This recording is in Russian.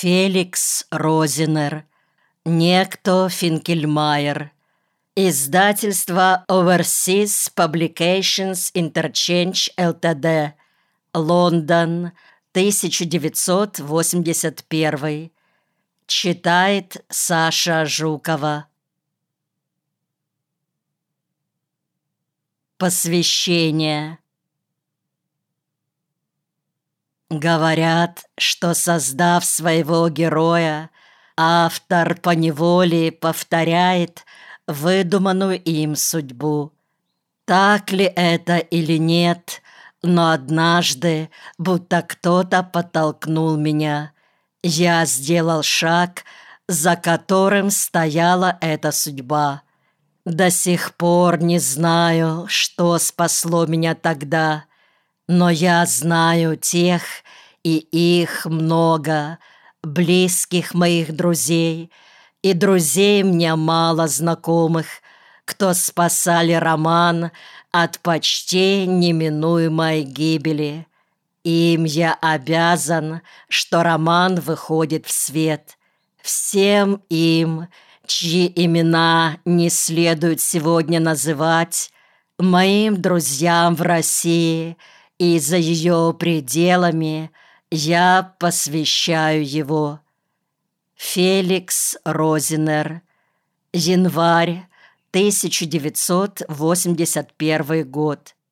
Феликс Розенер, некто Финкельмайер. Издательство Overseas Publications Interchange Ltd. Лондон, 1981. Читает Саша Жукова. Посвящение. Говорят, что, создав своего героя, автор поневоле повторяет выдуманную им судьбу. Так ли это или нет, но однажды, будто кто-то подтолкнул меня, я сделал шаг, за которым стояла эта судьба. До сих пор не знаю, что спасло меня тогда, но я знаю тех, и их много, близких моих друзей, и друзей мне мало знакомых, кто спасали роман от почти неминуемой гибели. Им я обязан, что роман выходит в свет. Всем им, чьи имена не следует сегодня называть, моим друзьям в России и за ее пределами, я посвящаю его. Феликс Розенер. Январь 1981 год.